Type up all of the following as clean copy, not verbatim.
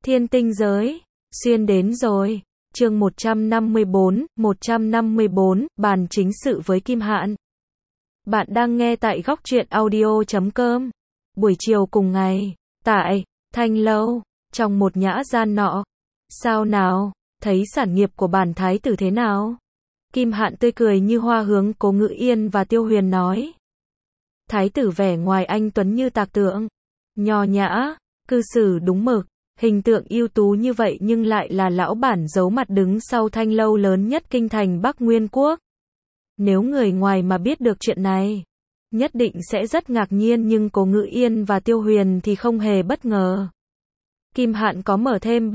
Thiên tinh giới, xuyên đến rồi. Chương 154, bàn chính sự với Kim Hạn. Bạn đang nghe tại góc truyện audio.com. Buổi chiều cùng ngày, tại Thanh Lâu, trong một nhã gian nọ. Sao nào, thấy sản nghiệp của bản thái tử thế nào? Kim Hạn tươi cười như hoa hướng Cố Ngự Yên và Tiêu Huyền nói. Thái tử vẻ ngoài anh tuấn như tạc tượng, nho nhã, cư xử đúng mực, hình tượng ưu tú như vậy nhưng lại là lão bản giấu mặt đứng sau Thanh Lâu lớn nhất kinh thành Bắc Nguyên Quốc. Nếu người ngoài mà biết được chuyện này, nhất định sẽ rất ngạc nhiên, nhưng Cố Ngự Yên và Tiêu Huyền thì không hề bất ngờ. Kim Hạn có mở thêm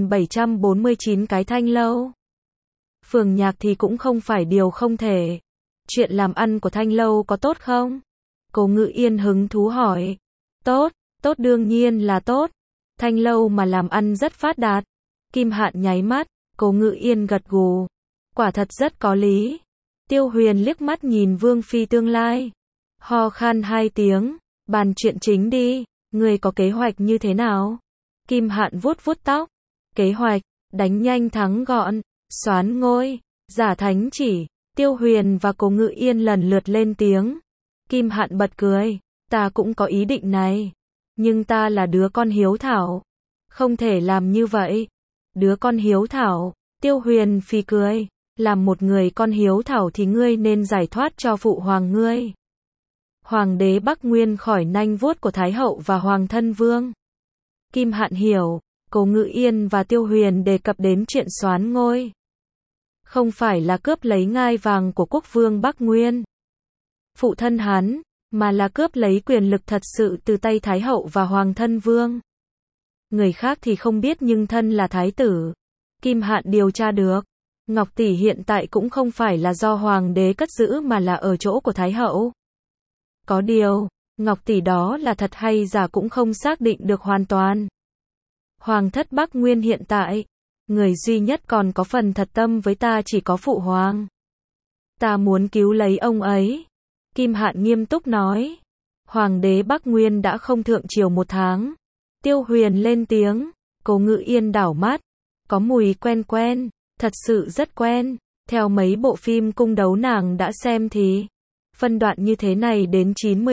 7.749 cái Thanh Lâu. Phường nhạc thì cũng không phải điều không thể. Chuyện làm ăn của Thanh Lâu có tốt không? Cố Ngự Yên hứng thú hỏi. Tốt, tốt đương nhiên là tốt. Thanh Lâu mà làm ăn rất phát đạt. Kim Hạn nháy mắt, Cố Ngự Yên gật gù. Quả thật rất có lý. Tiêu Huyền liếc mắt nhìn Vương Phi tương lai. Ho khan 2 tiếng, bàn chuyện chính đi, người có kế hoạch như thế nào? Kim Hạn vuốt vuốt tóc. Kế hoạch, đánh nhanh thắng gọn, soán ngôi, giả thánh chỉ. Tiêu Huyền và Cố Ngự Yên lần lượt lên tiếng. Kim Hạn bật cười. Ta cũng có ý định này. Nhưng ta là đứa con hiếu thảo. Không thể làm như vậy. Đứa con hiếu thảo. Tiêu Huyền phì cười. Làm một người con hiếu thảo thì ngươi nên giải thoát cho phụ hoàng ngươi. Hoàng đế Bắc Nguyên khỏi nanh vuốt của Thái hậu và Hoàng thân vương. Kim Hạn hiểu. Cố Ngự Yên và Tiêu Huyền đề cập đến chuyện soán ngôi. Không phải là cướp lấy ngai vàng của quốc vương Bắc Nguyên, phụ thân hắn, mà là cướp lấy quyền lực thật sự từ tay Thái hậu và Hoàng thân vương. Người khác thì không biết nhưng thân là thái tử. Kim Hạn điều tra được. Ngọc tỷ hiện tại cũng không phải là do hoàng đế cất giữ mà là ở chỗ của Thái hậu. Có điều, Ngọc tỷ đó là thật hay giả cũng không xác định được hoàn toàn. Hoàng thất Bắc Nguyên hiện tại, người duy nhất còn có phần thật tâm với ta chỉ có phụ hoàng. Ta muốn cứu lấy ông ấy. Kim Hạn nghiêm túc nói. Hoàng đế Bắc Nguyên đã không thượng triều 1 tháng. Tiêu Huyền lên tiếng. Cố Ngự Yên đảo mắt. Có mùi quen quen, thật sự rất quen. Theo mấy bộ phim cung đấu nàng đã xem thì phân đoạn như thế này đến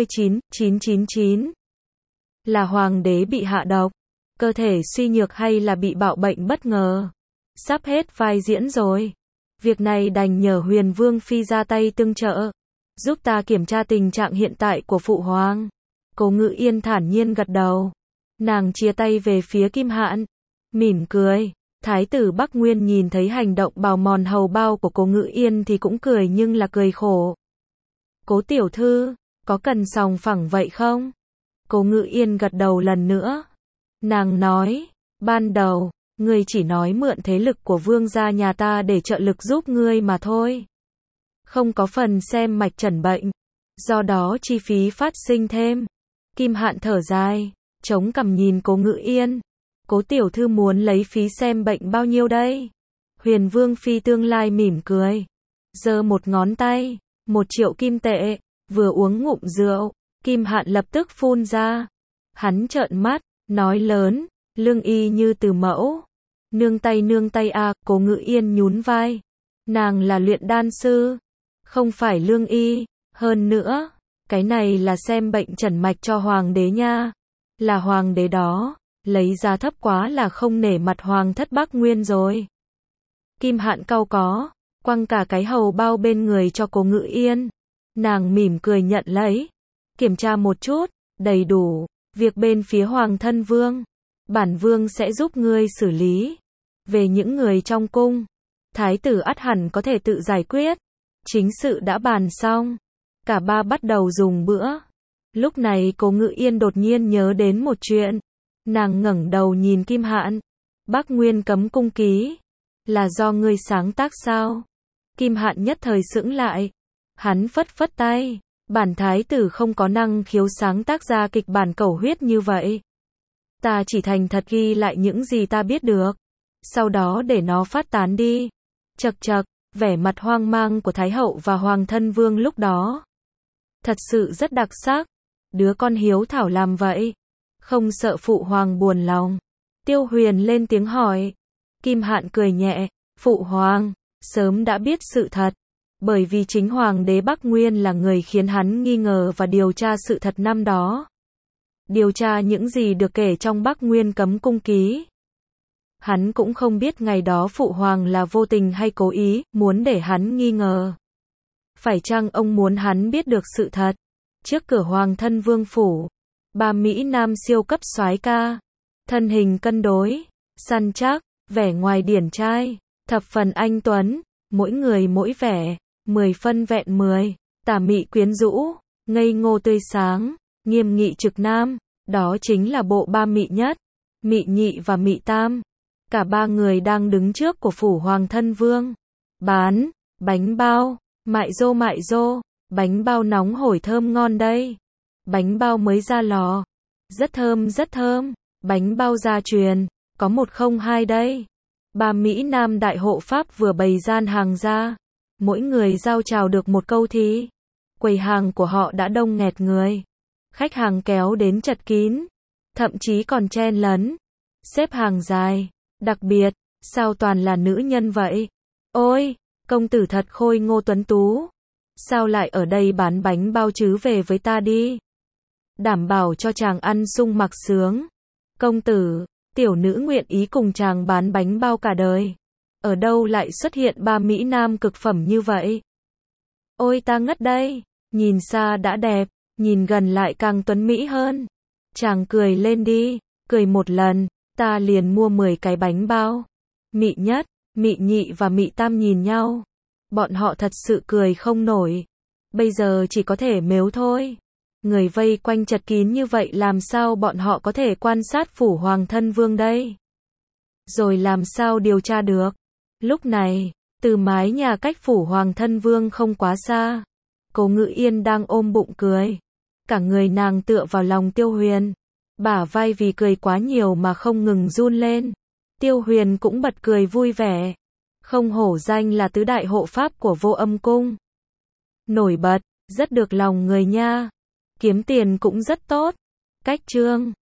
99,999. Là hoàng đế bị hạ độc, cơ thể suy nhược hay là bị bạo bệnh bất ngờ. Sắp hết vai diễn rồi. Việc này đành nhờ Huyền Vương Phi ra tay tương trợ, giúp ta kiểm tra tình trạng hiện tại của phụ hoàng. Cố Ngự Yên thản nhiên gật đầu. Nàng chia tay về phía Kim Hạn, mỉm cười. Thái tử Bắc Nguyên nhìn thấy hành động bào mòn hầu bao của Cố Ngự Yên thì cũng cười nhưng là cười khổ. Cố tiểu thư, có cần sòng phẳng vậy không? Cố Ngự Yên gật đầu lần nữa. Nàng nói, ban đầu, ngươi chỉ nói mượn thế lực của vương gia nhà ta để trợ lực giúp ngươi mà thôi. Không có phần xem mạch chẩn bệnh. Do đó chi phí phát sinh thêm. Kim Hạn thở dài, chống cằm nhìn Cố Ngự Yên. Cố tiểu thư muốn lấy phí xem bệnh bao nhiêu đây? Huyền Vương Phi tương lai mỉm cười. Giơ một ngón tay, 1 triệu kim tệ. Vừa uống ngụm rượu, Kim Hạn lập tức phun ra. Hắn trợn mắt, nói lớn, lương y như từ mẫu. Nương tay à, Cố Ngự Yên nhún vai. Nàng là luyện đan sư, không phải lương y. Hơn nữa, cái này là xem bệnh chẩn mạch cho hoàng đế nha. Là hoàng đế đó, lấy giá thấp quá là không nể mặt hoàng thất Bắc Nguyên rồi. Kim Hạn cau có, quăng cả cái hầu bao bên người cho Cố Ngự Yên. Nàng mỉm cười nhận lấy. Kiểm tra một chút, đầy đủ. Việc bên phía Hoàng thân vương, bản vương sẽ giúp ngươi xử lý. Về những người trong cung, thái tử ắt hẳn có thể tự giải quyết. Chính sự đã bàn xong, cả ba bắt đầu dùng bữa. Lúc này Cố Ngự Yên đột nhiên nhớ đến một chuyện. Nàng ngẩng đầu nhìn Kim Hạn. Bắc Nguyên cấm cung ký, là do ngươi sáng tác sao? Kim Hạn nhất thời sững lại. Hắn phất phất tay. Bản thái tử không có năng khiếu sáng tác ra kịch bản cầu huyết như vậy. Ta chỉ thành thật ghi lại những gì ta biết được, sau đó để nó phát tán đi. Chậc chậc, vẻ mặt hoang mang của Thái hậu và Hoàng thân vương lúc đó thật sự rất đặc sắc. Đứa con hiếu thảo làm vậy, không sợ phụ hoàng buồn lòng. Tiêu Huyền lên tiếng hỏi. Kim Hạn cười nhẹ, phụ hoàng, sớm đã biết sự thật. Bởi vì chính hoàng đế Bắc Nguyên là người khiến hắn nghi ngờ và điều tra sự thật năm đó. Điều tra những gì được kể trong Bắc Nguyên cấm cung ký. Hắn cũng không biết ngày đó phụ hoàng là vô tình hay cố ý, muốn để hắn nghi ngờ. Phải chăng ông muốn hắn biết được sự thật? Trước cửa Hoàng thân Vương phủ, ba Mỹ Nam siêu cấp soái ca, thân hình cân đối, săn chắc, vẻ ngoài điển trai, thập phần anh tuấn, mỗi người mỗi vẻ, 10 phân vẹn 10, tà mị quyến rũ, ngây ngô tươi sáng, nghiêm nghị trực nam, đó chính là bộ ba mị nhất, mị nhị và mị tam. Cả ba người đang đứng trước của phủ Hoàng thân Vương. Bán, bánh bao, mại dô, bánh bao nóng hổi thơm ngon đây. Bánh bao mới ra lò, rất thơm, bánh bao gia truyền, có 102 đây. Ba Mỹ Nam đại hộ pháp vừa bày gian hàng ra, mỗi người giao chào được một câu thì quầy hàng của họ đã đông nghẹt người. Khách hàng kéo đến chật kín, thậm chí còn chen lấn, xếp hàng dài. Đặc biệt, sao toàn là nữ nhân vậy? Ôi, công tử thật khôi ngô tuấn tú. Sao lại ở đây bán bánh bao chứ, về với ta đi. Đảm bảo cho chàng ăn sung mặc sướng. Công tử, tiểu nữ nguyện ý cùng chàng bán bánh bao cả đời. Ở đâu lại xuất hiện ba Mỹ Nam cực phẩm như vậy? Ôi ta ngất đây, nhìn xa đã đẹp, nhìn gần lại càng tuấn mỹ hơn. Chàng cười lên đi, cười một lần. Ta liền mua 10 cái bánh bao. Mị nhất, mị nhị và mị tam nhìn nhau. Bọn họ thật sự cười không nổi. Bây giờ chỉ có thể mếu thôi. Người vây quanh chật kín như vậy làm sao bọn họ có thể quan sát phủ Hoàng thân Vương đây? Rồi làm sao điều tra được? Lúc này, từ mái nhà cách phủ Hoàng thân Vương không quá xa, Cố Ngự Yên đang ôm bụng cười. Cả người nàng tựa vào lòng Tiêu Huyền. Bả vai vì cười quá nhiều mà không ngừng run lên. Tiêu Huyền cũng bật cười vui vẻ. Không hổ danh là tứ đại hộ pháp của Vô Âm Cung. Nổi bật, rất được lòng người nha. Kiếm tiền cũng rất tốt. Cách chương